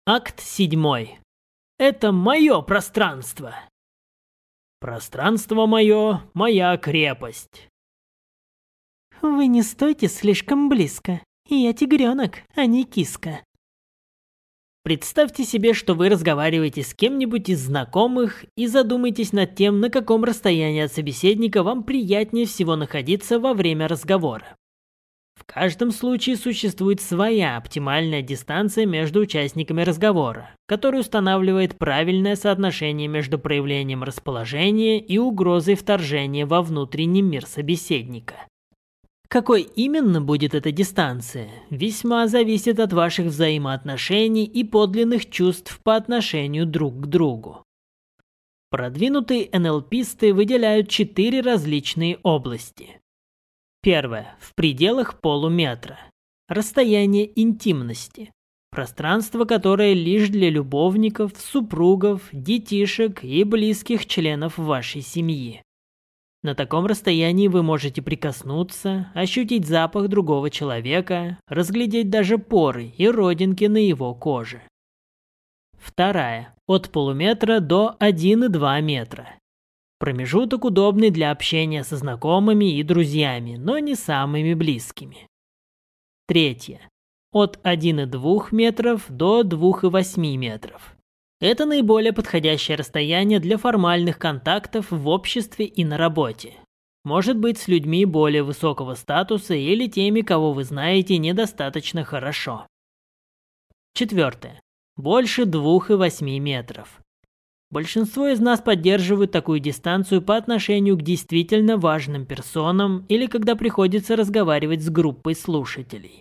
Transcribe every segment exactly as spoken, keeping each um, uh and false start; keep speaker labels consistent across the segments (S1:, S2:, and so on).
S1: Акт седьмой. Это мое пространство. Пространство мое, моя крепость.
S2: Вы не стойте слишком близко. Я тигренок, а не киска.
S1: Представьте себе, что вы разговариваете с кем-нибудь из знакомых и задумайтесь над тем, на каком расстоянии от собеседника вам приятнее всего находиться во время разговора. В каждом случае существует своя оптимальная дистанция между участниками разговора, которая устанавливает правильное соотношение между проявлением расположения и угрозой вторжения во внутренний мир собеседника. Какой именно будет эта дистанция, весьма зависит от ваших взаимоотношений и подлинных чувств по отношению друг к другу. Продвинутые эн эл писты выделяют четыре различные области. Первое. В пределах полуметра. Расстояние интимности. Пространство, которое лишь для любовников, супругов, детишек и близких членов вашей семьи. На таком расстоянии вы можете прикоснуться, ощутить запах другого человека, разглядеть даже поры и родинки на его коже. Вторая. От полуметра до один и два метра. Промежуток удобный для общения со знакомыми и друзьями, но не самыми близкими. Третье. От одного и двух метров до двух и восьми метров. Это наиболее подходящее расстояние для формальных контактов в обществе и на работе. Может быть, с людьми более высокого статуса или теми, кого вы знаете недостаточно хорошо. Четвертое. Больше двух и восьми метров. Большинство из нас поддерживают такую дистанцию по отношению к действительно важным персонам или когда приходится разговаривать с группой слушателей.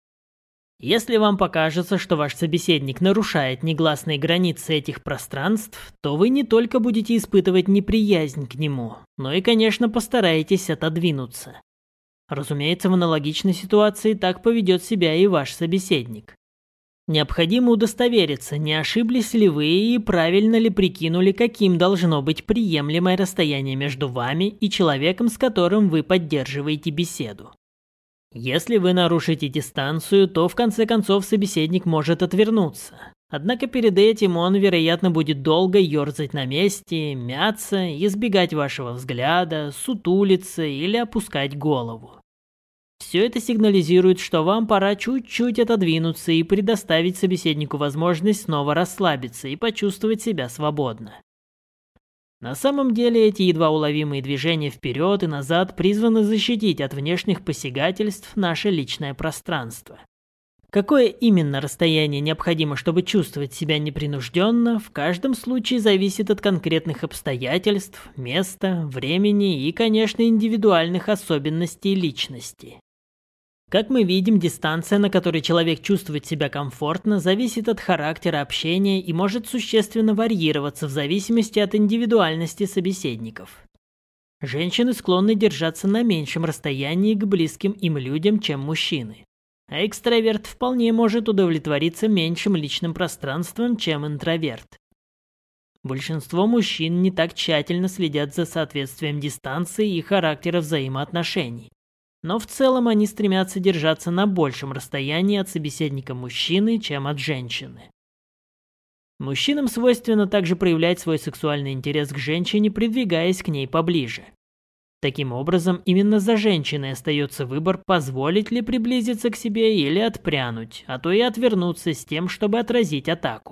S1: Если вам покажется, что ваш собеседник нарушает негласные границы этих пространств, то вы не только будете испытывать неприязнь к нему, но и, конечно, постараетесь отодвинуться. Разумеется, в аналогичной ситуации так поведет себя и ваш собеседник. Необходимо удостовериться, не ошиблись ли вы и правильно ли прикинули, каким должно быть приемлемое расстояние между вами и человеком, с которым вы поддерживаете беседу. Если вы нарушите дистанцию, то в конце концов собеседник может отвернуться. Однако перед этим он, вероятно, будет долго ерзать на месте, мяться, избегать вашего взгляда, сутулиться или опускать голову. Все это сигнализирует, что вам пора чуть-чуть отодвинуться и предоставить собеседнику возможность снова расслабиться и почувствовать себя свободно. На самом деле эти едва уловимые движения вперед и назад призваны защитить от внешних посягательств наше личное пространство. Какое именно расстояние необходимо, чтобы чувствовать себя непринужденно, в каждом случае зависит от конкретных обстоятельств, места, времени и, конечно, индивидуальных особенностей личности. Как мы видим, дистанция, на которой человек чувствует себя комфортно, зависит от характера общения и может существенно варьироваться в зависимости от индивидуальности собеседников. Женщины склонны держаться на меньшем расстоянии к близким им людям, чем мужчины. А экстраверт вполне может удовлетвориться меньшим личным пространством, чем интроверт. Большинство мужчин не так тщательно следят за соответствием дистанции и характера взаимоотношений. Но в целом они стремятся держаться на большем расстоянии от собеседника мужчины, чем от женщины. Мужчинам свойственно также проявлять свой сексуальный интерес к женщине, придвигаясь к ней поближе. Таким образом, именно за женщиной остается выбор, позволить ли приблизиться к себе или отпрянуть, а то и отвернуться с тем, чтобы отразить атаку.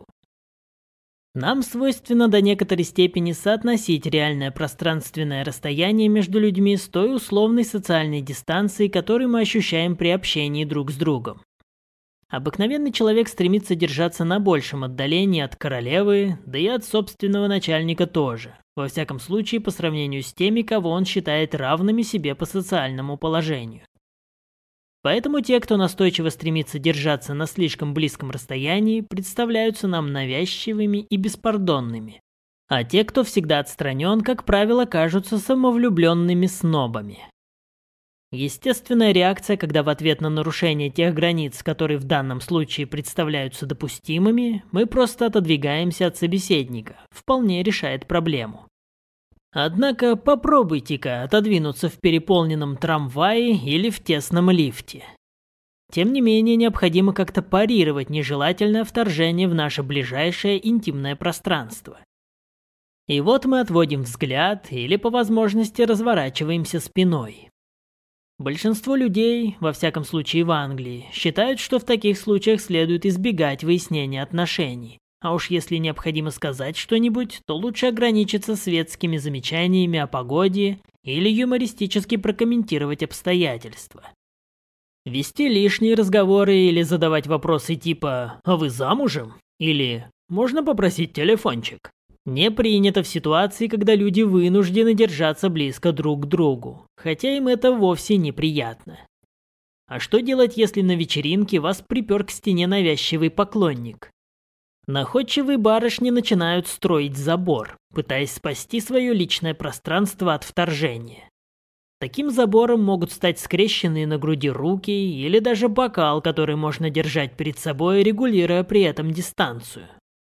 S1: Нам свойственно до некоторой степени соотносить реальное пространственное расстояние между людьми с той условной социальной дистанцией, которую мы ощущаем при общении друг с другом. Обыкновенный человек стремится держаться на большем отдалении от королевы, да и от собственного начальника тоже, во всяком случае по сравнению с теми, кого он считает равными себе по социальному положению. Поэтому те, кто настойчиво стремится держаться на слишком близком расстоянии, представляются нам навязчивыми и беспардонными. А те, кто всегда отстранен, как правило, кажутся самовлюбленными снобами. Естественная реакция, когда в ответ на нарушение тех границ, которые в данном случае представляются допустимыми, мы просто отодвигаемся от собеседника, вполне решает проблему. Однако попробуйте-ка отодвинуться в переполненном трамвае или в тесном лифте. Тем не менее, необходимо как-то парировать нежелательное вторжение в наше ближайшее интимное пространство. И вот мы отводим взгляд или по возможности разворачиваемся спиной. Большинство людей, во всяком случае в Англии, считают, что в таких случаях следует избегать выяснения отношений. А уж если необходимо сказать что-нибудь, то лучше ограничиться светскими замечаниями о погоде или юмористически прокомментировать обстоятельства. Вести лишние разговоры или задавать вопросы типа «А вы замужем?» или «Можно попросить телефончик?» не принято в ситуации, когда люди вынуждены держаться близко друг к другу, хотя им это вовсе неприятно. А что делать, если на вечеринке вас припер к стене навязчивый поклонник? Находчивые барышни начинают строить забор, пытаясь спасти свое личное пространство от вторжения. Таким забором могут стать скрещенные на груди руки или даже бокал, который можно держать перед собой, регулируя при этом дистанцию.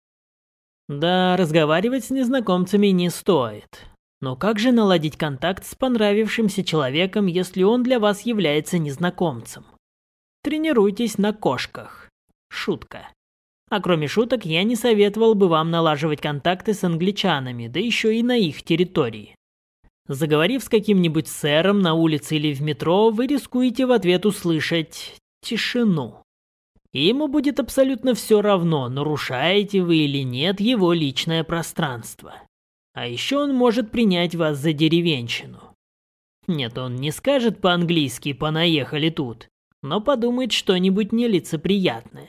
S1: Да, разговаривать с незнакомцами не стоит. Но как же наладить контакт с понравившимся человеком, если он для вас является незнакомцем? Тренируйтесь на кошках. Шутка. А кроме шуток, я не советовал бы вам налаживать контакты с англичанами, да еще и на их территории. Заговорив с каким-нибудь сэром на улице или в метро, вы рискуете в ответ услышать тишину. И ему будет абсолютно все равно, нарушаете вы или нет его личное пространство. А еще он может принять вас за деревенщину. Нет, он не скажет по-английски «понаехали тут», но подумает что-нибудь нелицеприятное.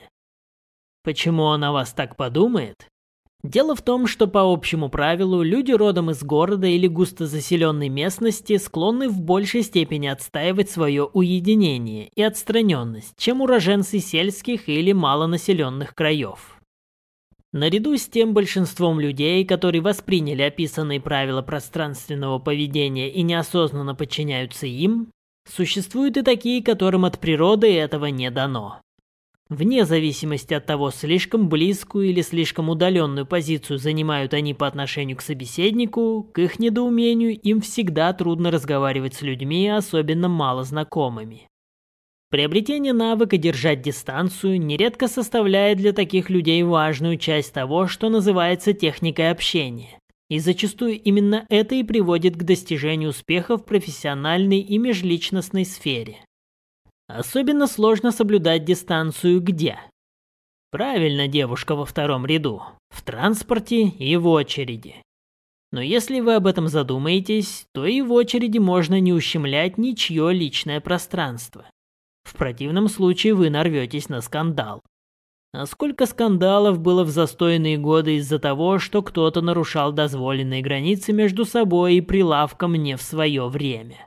S1: Почему он о вас так подумает? Дело в том, что по общему правилу люди родом из города или густозаселенной местности склонны в большей степени отстаивать свое уединение и отстраненность, чем уроженцы сельских или малонаселенных краев. Наряду с тем большинством людей, которые восприняли описанные правила пространственного поведения и неосознанно подчиняются им, существуют и такие, которым от природы этого не дано. Вне зависимости от того, слишком близкую или слишком удаленную позицию занимают они по отношению к собеседнику, к их недоумению им всегда трудно разговаривать с людьми, особенно малознакомыми. Приобретение навыка держать дистанцию нередко составляет для таких людей важную часть того, что называется техникой общения. И зачастую именно это и приводит к достижению успеха в профессиональной и межличностной сфере. Особенно сложно соблюдать дистанцию где? Правильно, девушка во втором ряду. В транспорте и в очереди. Но если вы об этом задумаетесь, то и в очереди можно не ущемлять ничье личное пространство. В противном случае вы нарветесь на скандал. А сколько скандалов было в застойные годы из-за того, что кто-то нарушал дозволенные границы между собой и прилавком не в свое время.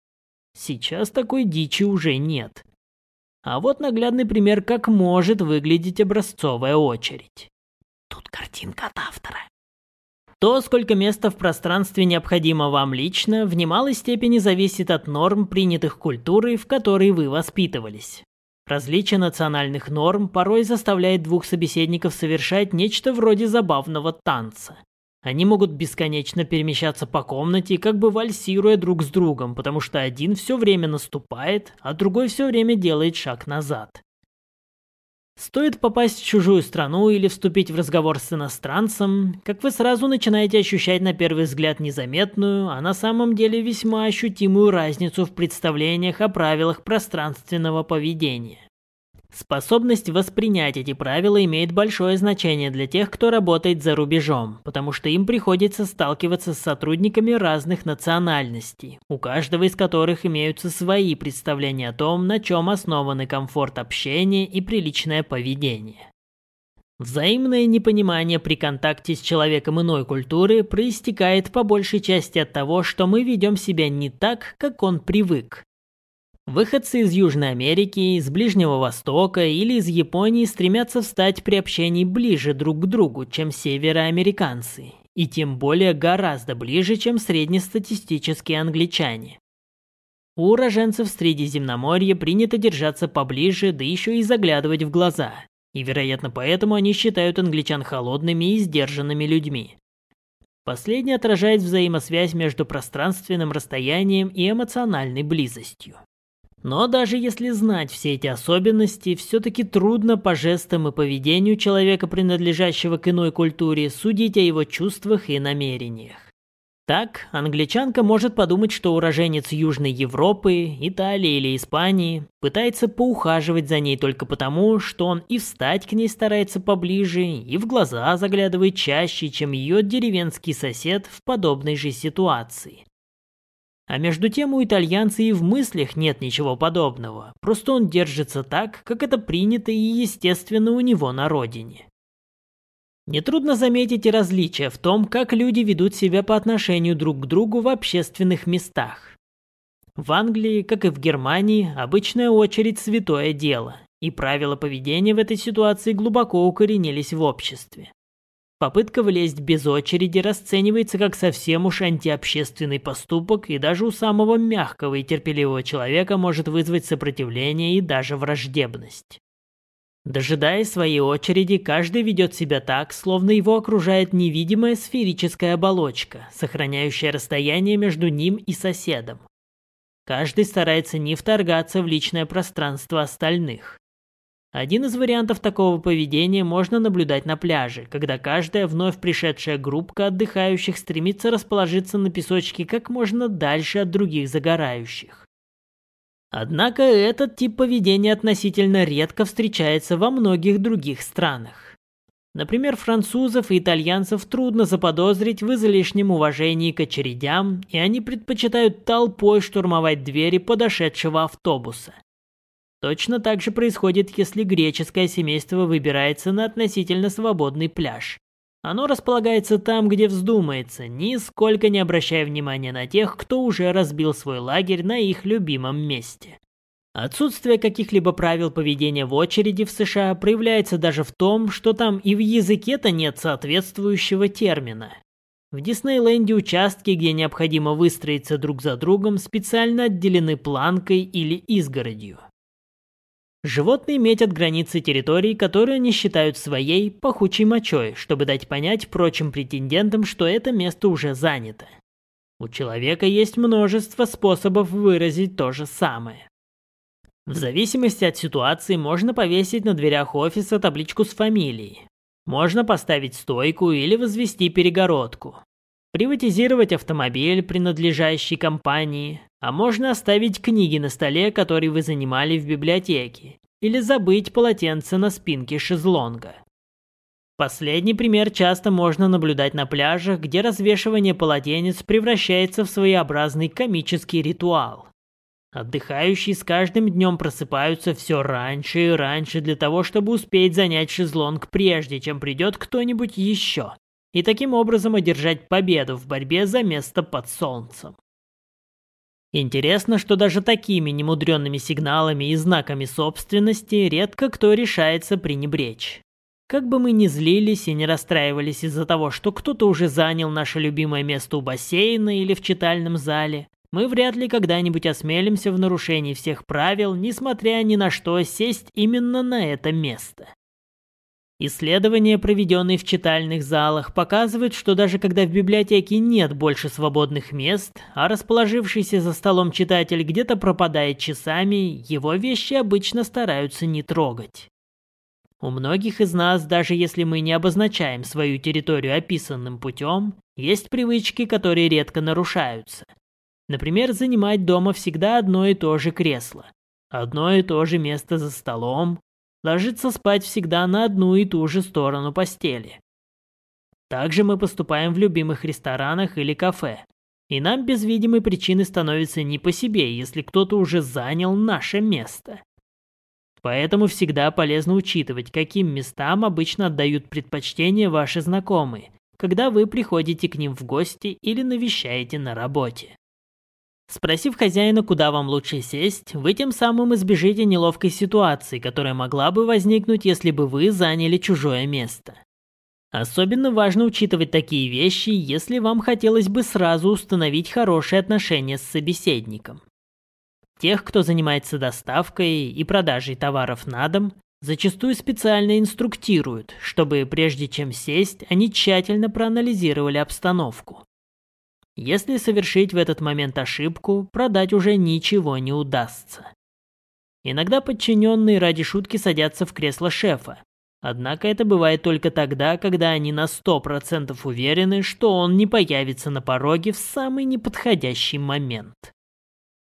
S1: Сейчас такой дичи уже нет. А вот наглядный пример, как может выглядеть образцовая очередь. Тут картинка от автора. То, сколько места в пространстве необходимо вам лично, в немалой степени зависит от норм, принятых культурой, в которой вы воспитывались. Различие национальных норм порой заставляет двух собеседников совершать нечто вроде забавного танца. Они могут бесконечно перемещаться по комнате, как бы вальсируя друг с другом, потому что один все время наступает, а другой все время делает шаг назад. Стоит попасть в чужую страну или вступить в разговор с иностранцем, как вы сразу начинаете ощущать на первый взгляд незаметную, а на самом деле весьма ощутимую разницу в представлениях о правилах пространственного поведения. Способность воспринять эти правила имеет большое значение для тех, кто работает за рубежом, потому что им приходится сталкиваться с сотрудниками разных национальностей, у каждого из которых имеются свои представления о том, на чем основаны комфорт общения и приличное поведение. Взаимное непонимание при контакте с человеком иной культуры проистекает по большей части от того, что мы ведем себя не так, как он привык. Выходцы из Южной Америки, из Ближнего Востока или из Японии стремятся встать при общении ближе друг к другу, чем североамериканцы, и тем более гораздо ближе, чем среднестатистические англичане. У уроженцев Средиземноморья принято держаться поближе, да еще и заглядывать в глаза, и, вероятно, поэтому они считают англичан холодными и сдержанными людьми. Последнее отражает взаимосвязь между пространственным расстоянием и эмоциональной близостью. Но даже если знать все эти особенности, все-таки трудно по жестам и поведению человека, принадлежащего к иной культуре, судить о его чувствах и намерениях. Так, англичанка может подумать, что уроженец Южной Европы, Италии или Испании пытается поухаживать за ней только потому, что он и встать к ней старается поближе, и в глаза заглядывает чаще, чем ее деревенский сосед в подобной же ситуации. А между тем у итальянца и в мыслях нет ничего подобного, просто он держится так, как это принято и естественно у него на родине. Нетрудно заметить и различия в том, как люди ведут себя по отношению друг к другу в общественных местах. В Англии, как и в Германии, обычная очередь – святое дело, и правила поведения в этой ситуации глубоко укоренились в обществе. Попытка влезть без очереди расценивается как совсем уж антиобщественный поступок, и даже у самого мягкого и терпеливого человека может вызвать сопротивление и даже враждебность. Дожидаясь своей очереди, каждый ведет себя так, словно его окружает невидимая сферическая оболочка, сохраняющая расстояние между ним и соседом. Каждый старается не вторгаться в личное пространство остальных. Один из вариантов такого поведения можно наблюдать на пляже, когда каждая вновь пришедшая группка отдыхающих стремится расположиться на песочке как можно дальше от других загорающих. Однако этот тип поведения относительно редко встречается во многих других странах. Например, французов и итальянцев трудно заподозрить в излишнем уважении к очередям, и они предпочитают толпой штурмовать двери подошедшего автобуса. Точно так же происходит, если греческое семейство выбирается на относительно свободный пляж. Оно располагается там, где вздумается, нисколько не обращая внимания на тех, кто уже разбил свой лагерь на их любимом месте. Отсутствие каких-либо правил поведения в очереди в США проявляется даже в том, что там и в языке-то нет соответствующего термина. В Диснейленде участки, где необходимо выстроиться друг за другом, специально отделены планкой или изгородью. Животные метят границы территории, которые они считают своей пахучей мочой, чтобы дать понять прочим претендентам, что это место уже занято. У человека есть множество способов выразить то же самое. В зависимости от ситуации можно повесить на дверях офиса табличку с фамилией. Можно поставить стойку или возвести перегородку. Приватизировать автомобиль, принадлежащий компании, а можно оставить книги на столе, которые вы занимали в библиотеке, или забыть полотенце на спинке шезлонга. Последний пример часто можно наблюдать на пляжах, где развешивание полотенец превращается в своеобразный комический ритуал. Отдыхающие с каждым днем просыпаются все раньше и раньше для того, чтобы успеть занять шезлонг прежде, чем придет кто-нибудь еще, и таким образом одержать победу в борьбе за место под солнцем. Интересно, что даже такими немудренными сигналами и знаками собственности редко кто решается пренебречь. Как бы мы ни злились и не расстраивались из-за того, что кто-то уже занял наше любимое место у бассейна или в читальном зале, мы вряд ли когда-нибудь осмелимся в нарушении всех правил, несмотря ни на что, сесть именно на это место. Исследования, проведенные в читальных залах, показывают, что даже когда в библиотеке нет больше свободных мест, а расположившийся за столом читатель где-то пропадает часами, его вещи обычно стараются не трогать. У многих из нас, даже если мы не обозначаем свою территорию описанным путем, есть привычки, которые редко нарушаются. Например, занимать дома всегда одно и то же кресло, одно и то же место за столом, ложиться спать всегда на одну и ту же сторону постели. Также мы поступаем в любимых ресторанах или кафе, и нам без видимой причины становится не по себе, если кто-то уже занял наше место. Поэтому всегда полезно учитывать, каким местам обычно отдают предпочтение ваши знакомые, когда вы приходите к ним в гости или навещаете на работе. Спросив хозяина, куда вам лучше сесть, вы тем самым избежите неловкой ситуации, которая могла бы возникнуть, если бы вы заняли чужое место. Особенно важно учитывать такие вещи, если вам хотелось бы сразу установить хорошие отношения с собеседником. Тех, кто занимается доставкой и продажей товаров на дом, зачастую специально инструктируют, чтобы прежде чем сесть, они тщательно проанализировали обстановку. Если совершить в этот момент ошибку, продать уже ничего не удастся. Иногда подчиненные ради шутки садятся в кресло шефа. Однако это бывает только тогда, когда они на сто процентов уверены, что он не появится на пороге в самый неподходящий момент.